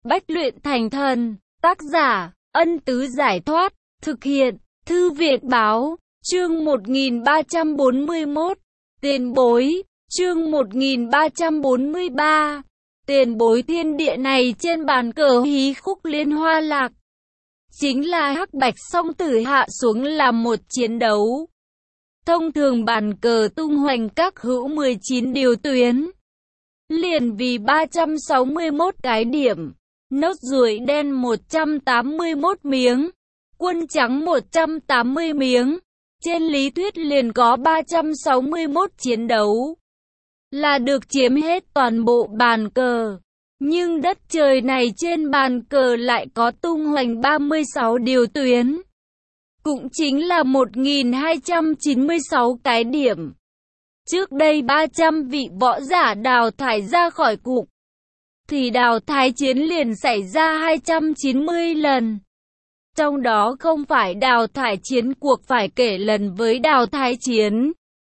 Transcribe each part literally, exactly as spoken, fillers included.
Bách luyện thành thần. Tác giả, Ân Tứ Giải Thoát. Thực hiện, Thư Việt Báo. Chương một nghìn ba trăm bốn mươi mốt. Tiền bối. Chương một nghìn ba trăm bốn mươi ba. Tiền bối. Thiên địa này trên bàn cờ hí khúc liên hoa lạc, chính là hắc bạch song tử hạ xuống làm một chiến đấu. Thông thường bàn cờ tung hoành các hữu mười chín điều tuyến, liền vì ba trăm sáu mươi mốt cái điểm, nốt ruồi đen một trăm tám mươi mốt miếng, quân trắng một trăm tám mươi miếng. Trên lý thuyết liền có ba trăm sáu mươi mốt chiến đấu, là được chiếm hết toàn bộ bàn cờ. Nhưng đất trời này trên bàn cờ lại có tung hoành ba mươi sáu điều tuyến, cũng chính là một nghìn hai trăm chín mươi sáu cái điểm. Trước đây ba trăm vị võ giả đào thải ra khỏi cục, thì đào thải chiến liền xảy ra hai trăm chín mươi lần. Trong đó không phải đào thải chiến cuộc phải kể lần với đào thải chiến.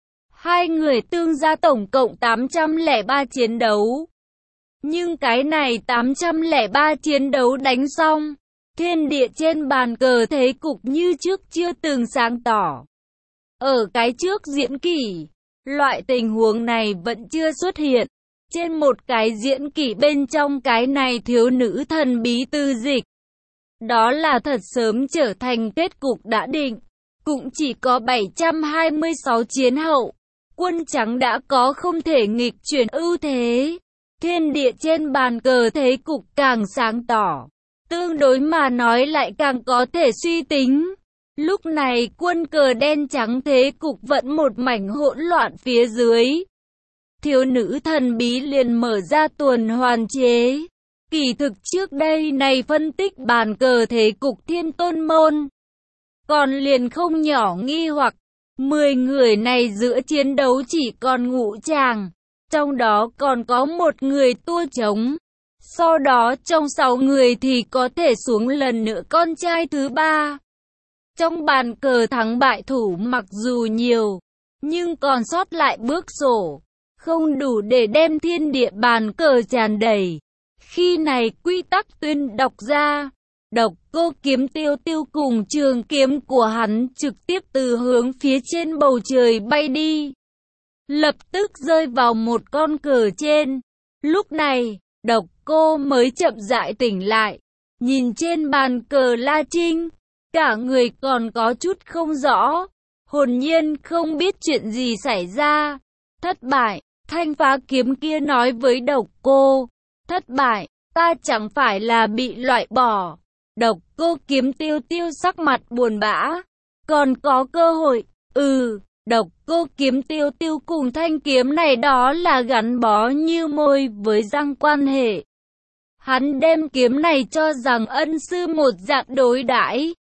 Hai người tương ra tổng cộng tám trăm lẻ ba chiến đấu. Nhưng cái này tám trăm lẻ ba chiến đấu đánh xong, thiên địa trên bàn cờ thế cục như trước chưa từng sáng tỏ. Ở cái trước diễn kỷ, loại tình huống này vẫn chưa xuất hiện. Trên một cái diễn kỷ bên trong cái này thiếu nữ thần bí tư dịch, đó là thật sớm trở thành kết cục đã định. Cũng chỉ có bảy trăm hai mươi sáu chiến hậu, quân trắng đã có không thể nghịch chuyển ưu thế. Thiên địa trên bàn cờ thế cục càng sáng tỏ, tương đối mà nói lại càng có thể suy tính. Lúc này quân cờ đen trắng thế cục vẫn một mảnh hỗn loạn phía dưới. Thiếu nữ thần bí liền mở ra tuần hoàn chế. Kỳ thực trước đây này phân tích bàn cờ thế cục thiên tôn môn, còn liền không nhỏ nghi hoặc, mười người này giữa chiến đấu chỉ còn ngũ tràng, trong đó còn có một người tua trống. Sau đó trong sáu người thì có thể xuống lần nữa con trai thứ ba. Trong bàn cờ thắng bại thủ mặc dù nhiều, nhưng còn sót lại bước sổ, không đủ để đem thiên địa bàn cờ tràn đầy. Khi này quy tắc tuyên đọc ra, Độc Cô Kiếm Tiêu Tiêu cùng trường kiếm của hắn trực tiếp từ hướng phía trên bầu trời bay đi, lập tức rơi vào một con cờ trên. Lúc này, Độc Cô mới chậm rãi tỉnh lại, nhìn trên bàn cờ La Trinh, cả người còn có chút không rõ, hồn nhiên không biết chuyện gì xảy ra. Thất bại, thanh phá kiếm kia nói với Độc Cô. Thất bại, ta chẳng phải là bị loại bỏ. Độc Cô Kiếm Tiêu Tiêu sắc mặt buồn bã. Còn có cơ hội, ừ, Độc Cô Kiếm Tiêu Tiêu cùng thanh kiếm này đó là gắn bó như môi với răng quan hệ. Hắn đem kiếm này cho rằng ân sư một dạng đối đãi,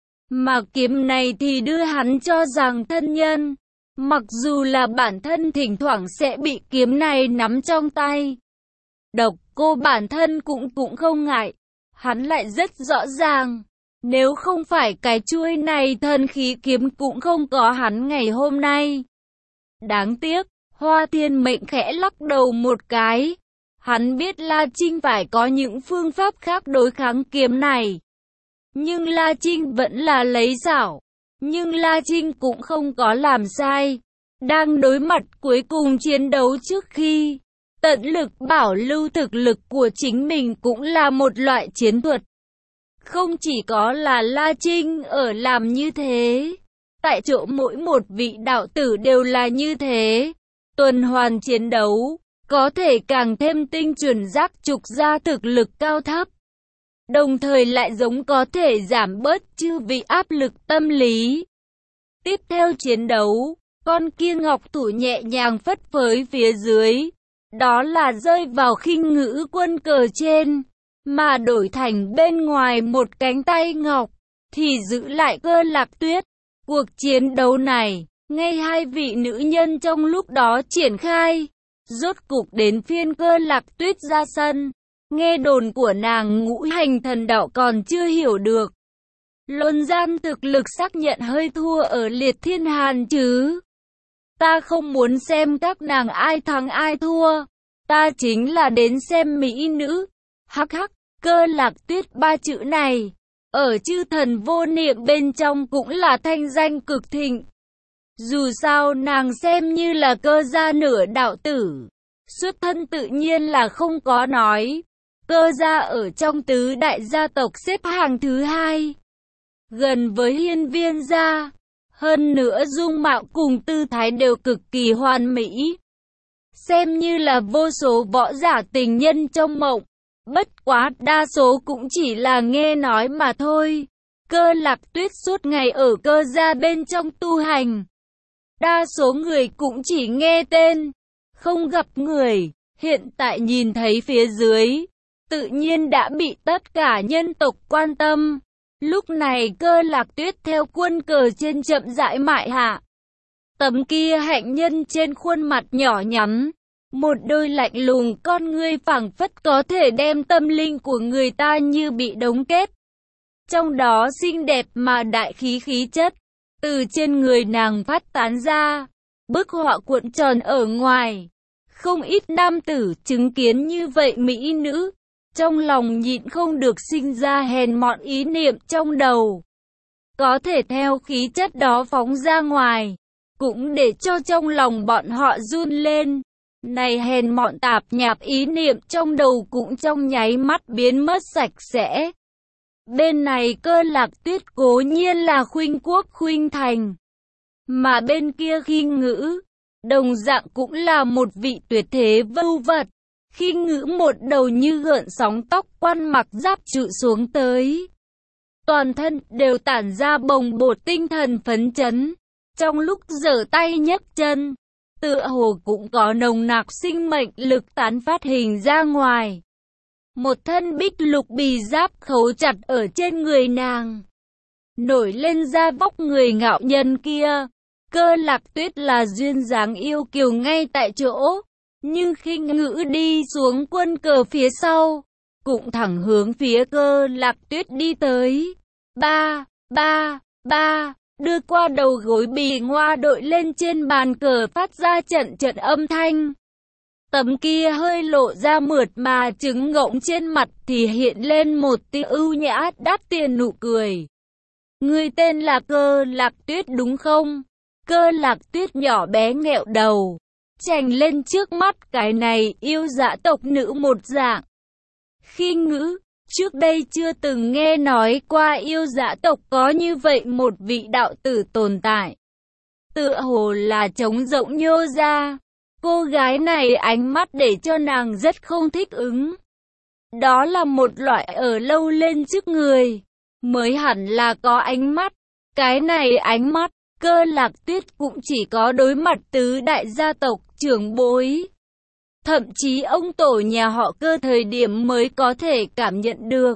mà kiếm này thì đưa hắn cho rằng thân nhân. Mặc dù là bản thân thỉnh thoảng sẽ bị kiếm này nắm trong tay, Độc Cô bản thân cũng cũng không ngại. Hắn lại rất rõ ràng, nếu không phải cái chuôi này thần khí kiếm cũng không có hắn ngày hôm nay. Đáng tiếc, Hoa Thiên Mệnh khẽ lắc đầu một cái. Hắn biết La Trinh phải có những phương pháp khác đối kháng kiếm này, nhưng La Trinh vẫn là lấy xảo. Nhưng La Trinh cũng không có làm sai. Đang đối mặt cuối cùng chiến đấu trước khi tận lực bảo lưu thực lực của chính mình cũng là một loại chiến thuật. Không chỉ có là La Trinh ở làm như thế, tại chỗ mỗi một vị đạo tử đều là như thế. Tuần hoàn chiến đấu, có thể càng thêm tinh chuẩn giác trục ra thực lực cao thấp, đồng thời lại giống có thể giảm bớt chư vị áp lực tâm lý. Tiếp theo chiến đấu, con kia ngọc thủ nhẹ nhàng phất phới phía dưới, đó là rơi vào khinh ngữ quân cờ trên, mà đổi thành bên ngoài một cánh tay ngọc, thì giữ lại Cơ Lạc Tuyết. Cuộc chiến đấu này, ngay hai vị nữ nhân trong lúc đó triển khai, rốt cục đến phiên Cơ Lạc Tuyết ra sân. Nghe đồn của nàng ngũ hành thần đạo còn chưa hiểu được, luân gian thực lực xác nhận hơi thua ở Liệt Thiên Hàn chứ. Ta không muốn xem các nàng ai thắng ai thua, ta chính là đến xem mỹ nữ. Hắc hắc, Cơ Lạc Tuyết ba chữ này, ở chư thần vô niệm bên trong cũng là thanh danh cực thịnh. Dù sao nàng xem như là cơ gia nửa đạo tử, xuất thân tự nhiên là không có nói. Cơ gia ở trong tứ đại gia tộc xếp hàng thứ hai, gần với Hiên Viên gia. Hơn nữa dung mạo cùng tư thái đều cực kỳ hoàn mỹ, xem như là vô số võ giả tình nhân trong mộng. Bất quá đa số cũng chỉ là nghe nói mà thôi. Cơ Lạc Tuyết suốt ngày ở cơ gia bên trong tu hành, đa số người cũng chỉ nghe tên, không gặp người. Hiện tại nhìn thấy phía dưới, tự nhiên đã bị tất cả nhân tộc quan tâm. Lúc này Cơ Lạc Tuyết theo quân cờ trên chậm rãi mại hạ. Tấm kia hạnh nhân trên khuôn mặt nhỏ nhắn, một đôi lạnh lùng con ngươi phảng phất có thể đem tâm linh của người ta như bị đóng kết. Trong đó xinh đẹp mà đại khí khí chất, từ trên người nàng phát tán ra, bức họa cuộn tròn ở ngoài. Không ít nam tử chứng kiến như vậy mỹ nữ, trong lòng nhịn không được sinh ra hèn mọn ý niệm trong đầu. Có thể theo khí chất đó phóng ra ngoài, cũng để cho trong lòng bọn họ run lên. Này hèn mọn tạp nhạp ý niệm trong đầu cũng trong nháy mắt biến mất sạch sẽ. Bên này Cơ Lạc Tuyết cố nhiên là khuynh quốc khuynh thành, mà bên kia Khinh Ngữ, đồng dạng cũng là một vị tuyệt thế vưu vật. Khinh Ngữ một đầu như gợn sóng tóc quan mặc giáp trụ xuống tới, toàn thân đều tản ra bồng bột tinh thần phấn chấn. Trong lúc giở tay nhấc chân, tựa hồ cũng có nồng nặc sinh mệnh lực tán phát hình ra ngoài. Một thân bích lục bì giáp khấu chặt ở trên người nàng, nổi lên da vóc người ngạo nhân kia. Cơ Lạc Tuyết là duyên dáng yêu kiều ngay tại chỗ, nhưng Khinh Ngữ đi xuống quân cờ phía sau, cũng thẳng hướng phía Cơ Lạc Tuyết đi tới. Ba, ba, ba, đưa qua đầu gối bì ngoa đội lên trên bàn cờ phát ra trận trận âm thanh. Tấm kia hơi lộ ra mượt mà trứng ngỗng trên mặt thì hiện lên một tia ưu nhã đắt tiền nụ cười. Người tên là Cơ Lạc Tuyết đúng không? Cơ Lạc Tuyết nhỏ bé nghẹo đầu, chành lên trước mắt cái này yêu dã tộc nữ một dạng. Khinh Ngữ, trước đây chưa từng nghe nói qua yêu dã tộc có như vậy một vị đạo tử tồn tại. Tựa hồ là trống rỗng nhô ra. Cô gái này ánh mắt để cho nàng rất không thích ứng. Đó là một loại ở lâu lên trước người, mới hẳn là có ánh mắt. Cái này ánh mắt, Cơ Lạc Tuyết cũng chỉ có đối mặt tứ đại gia tộc trưởng bối. Thậm chí ông tổ nhà họ Cơ thời điểm mới có thể cảm nhận được.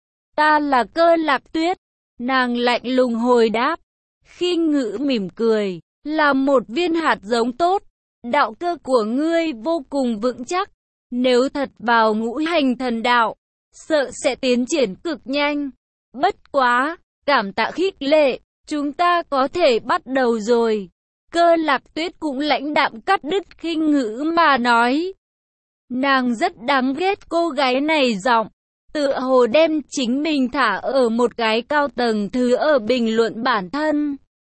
Ta là Cơ Lạc Tuyết, nàng lạnh lùng hồi đáp. Khinh Ngữ mỉm cười, là một viên hạt giống tốt. Đạo cơ của ngươi vô cùng vững chắc, nếu thật vào ngũ hành thần đạo, sợ sẽ tiến triển cực nhanh. Bất quá, cảm tạ khích lệ, chúng ta có thể bắt đầu rồi. Cơ Lạc Tuyết cũng lãnh đạm cắt đứt Khinh Ngữ mà nói. Nàng rất đáng ghét cô gái này giọng, tựa hồ đem chính mình thả ở một cái cao tầng thứ ở bình luận bản thân.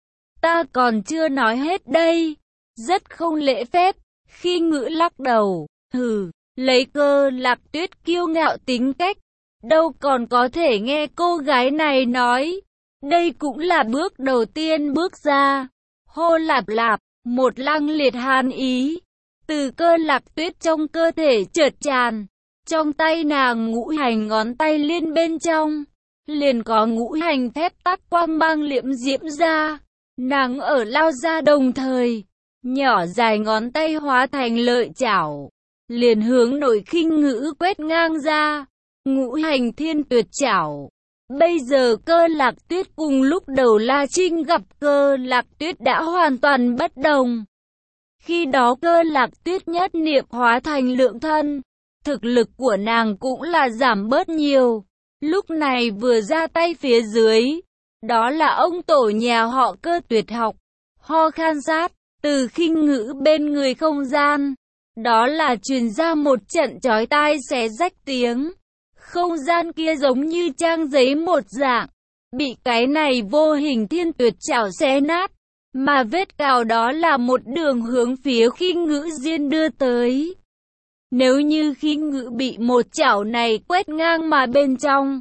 Ta còn chưa nói hết đây. Rất không lễ phép. Khinh Ngữ lắc đầu, hừ, lấy Cơ Lạc Tuyết kiêu ngạo tính cách, đâu còn có thể nghe cô gái này nói. Đây cũng là bước đầu tiên bước ra. Hô lạp lạp, một lăng liệt hàn ý từ Cơ Lạc Tuyết trong cơ thể chợt tràn. Trong tay nàng ngũ hành ngón tay liên bên trong, liền có ngũ hành phép tắc quang mang liễm diễm ra. Nàng ở lao ra đồng thời, nhỏ dài ngón tay hóa thành lợi chảo, liền hướng nổi Khinh Ngữ quét ngang ra. Ngũ hành thiên tuyệt chảo. Bây giờ Cơ Lạc Tuyết cùng lúc đầu La Trinh gặp Cơ Lạc Tuyết đã hoàn toàn bất đồng. Khi đó Cơ Lạc Tuyết nhất niệm hóa thành lượng thân, thực lực của nàng cũng là giảm bớt nhiều. Lúc này vừa ra tay phía dưới, đó là ông tổ nhà họ Cơ tuyệt học, ho khan sát, từ Khinh Ngữ bên người không gian. Đó là truyền ra một trận chói tai xé rách tiếng. Không gian kia giống như trang giấy một dạng, bị cái này vô hình thiên tuyệt chảo xé nát, mà vết cào đó là một đường hướng phía Khinh Ngữ Diên đưa tới. Nếu như Khinh Ngữ bị một chảo này quét ngang mà bên trong,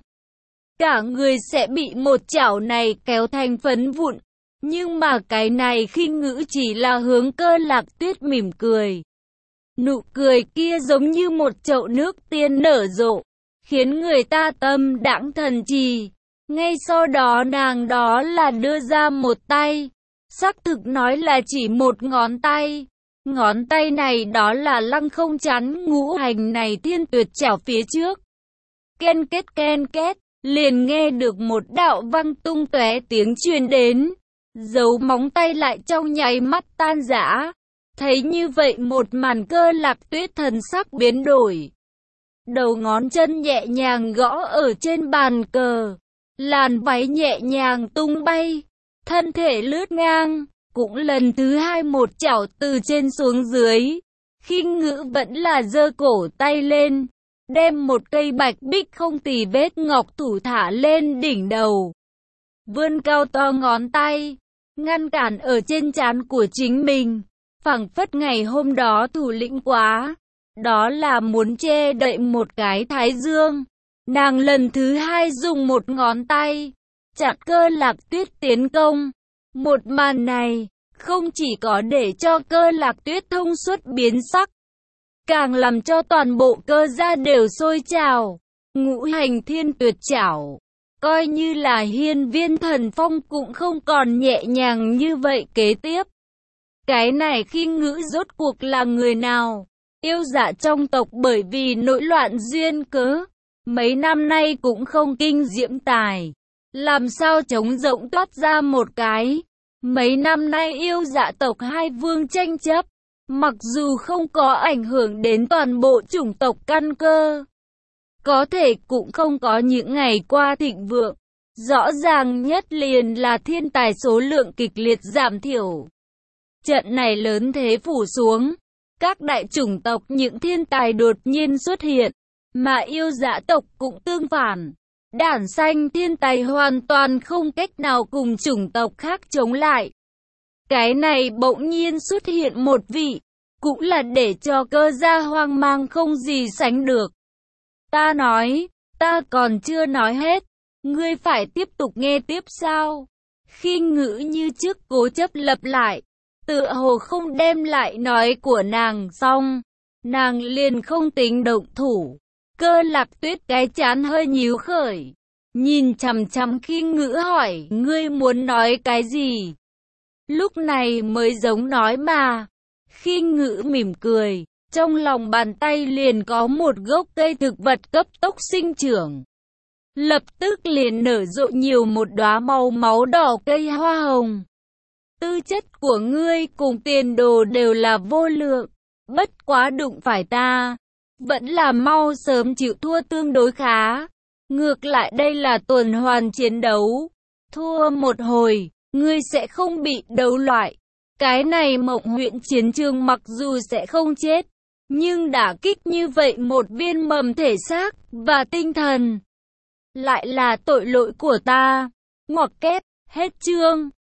cả người sẽ bị một chảo này kéo thành phấn vụn. Nhưng mà cái này Khinh Ngữ chỉ là hướng Cơ Lạc Tuyết mỉm cười. Nụ cười kia giống như một chậu nước tiên nở rộ, khiến người ta tâm đãng thần trì. Ngay sau đó nàng đó là đưa ra một tay, xác thực nói là chỉ một ngón tay. Ngón tay này đó là lăng không chắn ngũ hành này thiên tuyệt chảo phía trước. Ken kết ken kết, liền nghe được một đạo vang tung tóe tiếng truyền đến. Dấu móng tay lại trong nháy mắt tan rã. Thấy như vậy một màn Cơ Lạc Tuyết thần sắc biến đổi. Đầu ngón chân nhẹ nhàng gõ ở trên bàn cờ. Làn váy nhẹ nhàng tung bay. Thân thể lướt ngang. Cũng lần thứ hai một chảo từ trên xuống dưới. Khinh Ngữ vẫn là giơ cổ tay lên. Đem một cây bạch bích không tì vết ngọc thủ thả lên đỉnh đầu. Vươn cao to ngón tay. Ngăn cản ở trên trán của chính mình. Phảng phất ngày hôm đó thủ lĩnh quá. Đó là muốn che đậy một cái thái dương. Nàng lần thứ hai dùng một ngón tay chặn Cơ Lạc Tuyết tiến công. Một màn này không chỉ có để cho Cơ Lạc Tuyết thông suốt biến sắc, càng làm cho toàn bộ Cơ gia đều sôi trào. Ngũ hành thiên tuyệt chảo, coi như là hiên viên thần phong cũng không còn nhẹ nhàng như vậy. Kế tiếp, cái này Khinh Ngữ rốt cuộc là người nào? Yêu dạ trong tộc bởi vì nổi loạn duyên cớ, mấy năm nay cũng không kinh diễm tài. Làm sao trống rỗng toát ra một cái? Mấy năm nay yêu dạ tộc hai vương tranh chấp, mặc dù không có ảnh hưởng đến toàn bộ chủng tộc căn cơ, có thể cũng không có những ngày qua thịnh vượng. Rõ ràng nhất liền là thiên tài số lượng kịch liệt giảm thiểu. Trận này lớn thế phủ xuống, các đại chủng tộc những thiên tài đột nhiên xuất hiện, mà yêu dạ tộc cũng tương phản. Đản xanh thiên tài hoàn toàn không cách nào cùng chủng tộc khác chống lại. Cái này bỗng nhiên xuất hiện một vị, cũng là để cho Cơ gia hoang mang không gì sánh được. Ta nói, ta còn chưa nói hết, ngươi phải tiếp tục nghe tiếp sao? Khinh Ngữ như trước cố chấp lặp lại, tựa hồ không đem lại nói của nàng xong, nàng liền không tính động thủ. Cơ Lạc Tuyết cái trán hơi nhíu khởi, nhìn chằm chằm Khinh Ngữ hỏi, ngươi muốn nói cái gì? Lúc này mới giống nói mà. Khinh Ngữ mỉm cười, trong lòng bàn tay liền có một gốc cây thực vật cấp tốc sinh trưởng. Lập tức liền nở rộ nhiều một đóa màu máu đỏ cây hoa hồng. Tư chất của ngươi cùng tiền đồ đều là vô lượng, bất quá đụng phải ta, vẫn là mau sớm chịu thua tương đối khá. Ngược lại đây là tuần hoàn chiến đấu, thua một hồi, ngươi sẽ không bị đấu loại. Cái này Mộng huyện chiến trường mặc dù sẽ không chết, nhưng đả kích như vậy một viên mầm thể xác và tinh thần, lại là tội lỗi của ta. Ngoặc kép, hết chương.